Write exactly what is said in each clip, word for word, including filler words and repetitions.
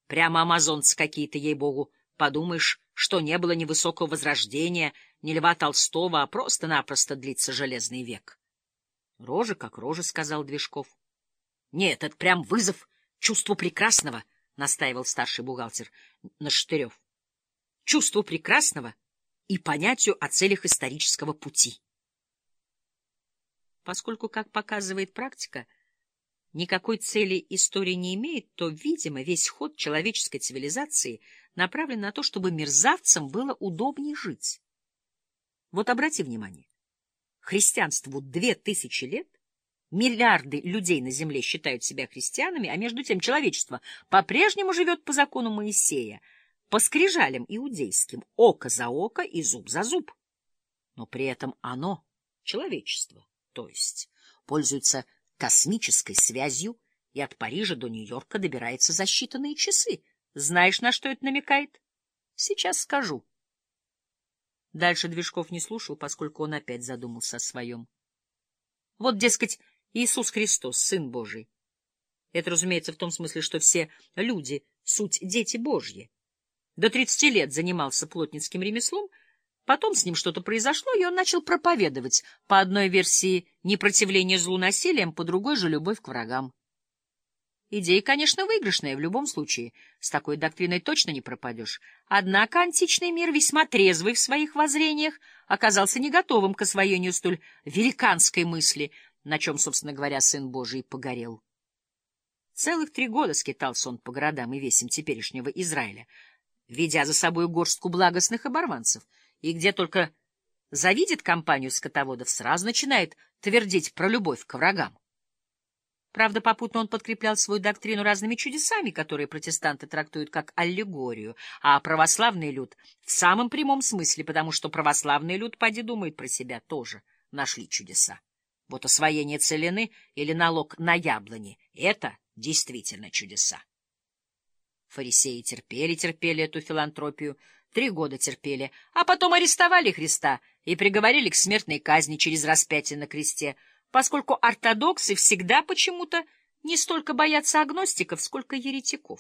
Прямо амазонцы какие-то, ей-богу. Подумаешь, что не было ни высокого возрождения, ни Льва Толстого, а просто-напросто длится железный век. — Рожа как рожа, — сказал Движков. — Нет, это прям вызов чувству прекрасного, — настаивал старший бухгалтер Нашатырев. — Чувству прекрасного и понятию о целях исторического пути. Поскольку, как показывает практика, никакой цели история не имеет, то, видимо, весь ход человеческой цивилизации направлен на то, чтобы мерзавцам было удобнее жить. Вот обрати внимание, христианству две тысячи лет, миллиарды людей на земле считают себя христианами, а между тем человечество по-прежнему живет по закону Моисея, по скрижалям иудейским, око за око и зуб за зуб. Но при этом оно, человечество, то есть, пользуется космической связью и от Парижа до Нью-Йорка добирается за считанные часы. Знаешь, на что это намекает? Сейчас скажу. Дальше Движков не слушал, поскольку он опять задумался о своем. Вот, дескать, Иисус Христос, Сын Божий. Это, разумеется, в том смысле, что все люди — суть дети Божьи. До тридцати лет занимался плотницким ремеслом, потом с ним что-то произошло, и он начал проповедовать, по одной версии, непротивление злу насилием, по другой же любовь к врагам. Идея, конечно, выигрышная в любом случае, с такой доктриной точно не пропадешь. Однако античный мир, весьма трезвый в своих воззрениях, оказался не готовым к освоению столь великанской мысли, на чем, собственно говоря, Сын Божий погорел. Целых три года скитался он по городам и весям теперешнего Израиля, ведя за собой горстку благостных оборванцев, и где только завидит компанию скотоводов, сразу начинает твердить про любовь к врагам. Правда, попутно он подкреплял свою доктрину разными чудесами, которые протестанты трактуют как аллегорию, а православный люд в самом прямом смысле, потому что православный люд, поди думает про себя, тоже нашли чудеса. Вот освоение целины или налог на яблони — это действительно чудеса. Фарисеи терпели-терпели эту филантропию, три года терпели, а потом арестовали Христа и приговорили к смертной казни через распятие на кресте, поскольку ортодоксы всегда почему-то не столько боятся агностиков, сколько еретиков.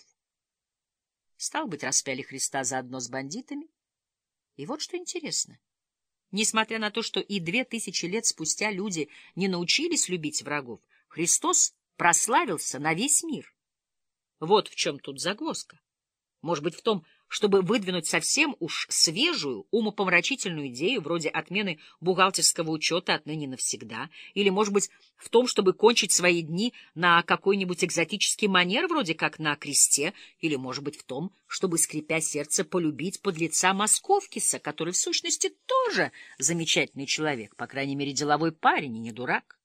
Стало быть, распяли Христа заодно с бандитами. И вот что интересно. Несмотря на то, что и две тысячи лет спустя люди не научились любить врагов, Христос прославился на весь мир. Вот в чем тут загвоздка. Может быть, в том, чтобы выдвинуть совсем уж свежую, умопомрачительную идею, вроде отмены бухгалтерского учета отныне навсегда, или, может быть, в том, чтобы кончить свои дни на какой-нибудь экзотический манер, вроде как на кресте, или, может быть, в том, чтобы, скрипя сердце, полюбить подлеца Московкиса, который, в сущности, тоже замечательный человек, по крайней мере, деловой парень и не дурак.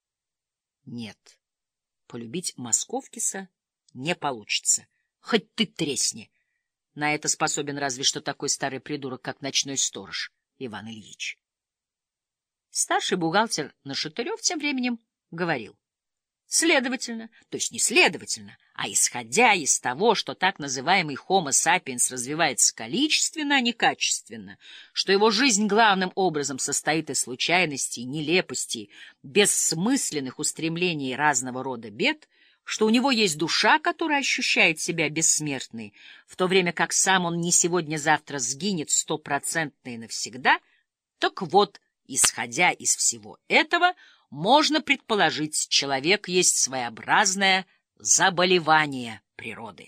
Нет, полюбить Московкиса не получится, хоть ты тресни. На это способен разве что такой старый придурок, как ночной сторож Иван Ильич. Старший бухгалтер Нашатырев тем временем говорил. Следовательно, то есть не следовательно, а исходя из того, что так называемый Homo sapiens развивается количественно, а не качественно, что его жизнь главным образом состоит из случайностей, нелепостей, бессмысленных устремлений разного рода бед, что у него есть душа, которая ощущает себя бессмертной, в то время как сам он не сегодня-завтра сгинет стопроцентно и навсегда, так вот, исходя из всего этого, можно предположить, человек есть своеобразное заболевание природы.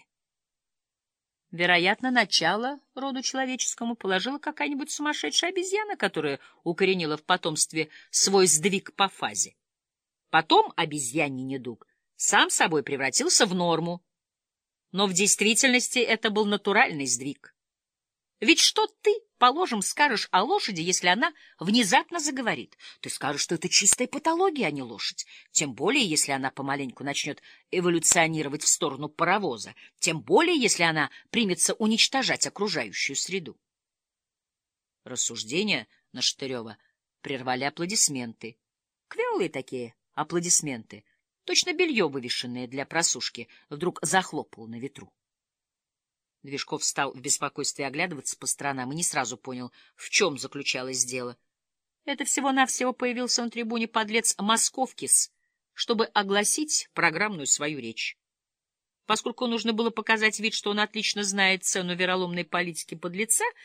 Вероятно, начало роду человеческому положила какая-нибудь сумасшедшая обезьяна, которая укоренила в потомстве свой сдвиг по фазе. Потом обезьяний недуг сам собой превратился в норму. Но в действительности это был натуральный сдвиг. Ведь что ты, положим, скажешь о лошади, если она внезапно заговорит? Ты скажешь, что это чистая патология, а не лошадь. Тем более, если она помаленьку начнет эволюционировать в сторону паровоза. Тем более, если она примется уничтожать окружающую среду. Рассуждения Нашатырева прервали аплодисменты. Квелые такие аплодисменты. Точно белье, вывешенное для просушки, вдруг захлопало на ветру. Движков стал в беспокойстве оглядываться по сторонам и не сразу понял, в чем заключалось дело. Это всего-навсего появился на трибуне подлец Московкис, чтобы огласить программную свою речь. Поскольку нужно было показать вид, что он отлично знает цену вероломной политики подлеца,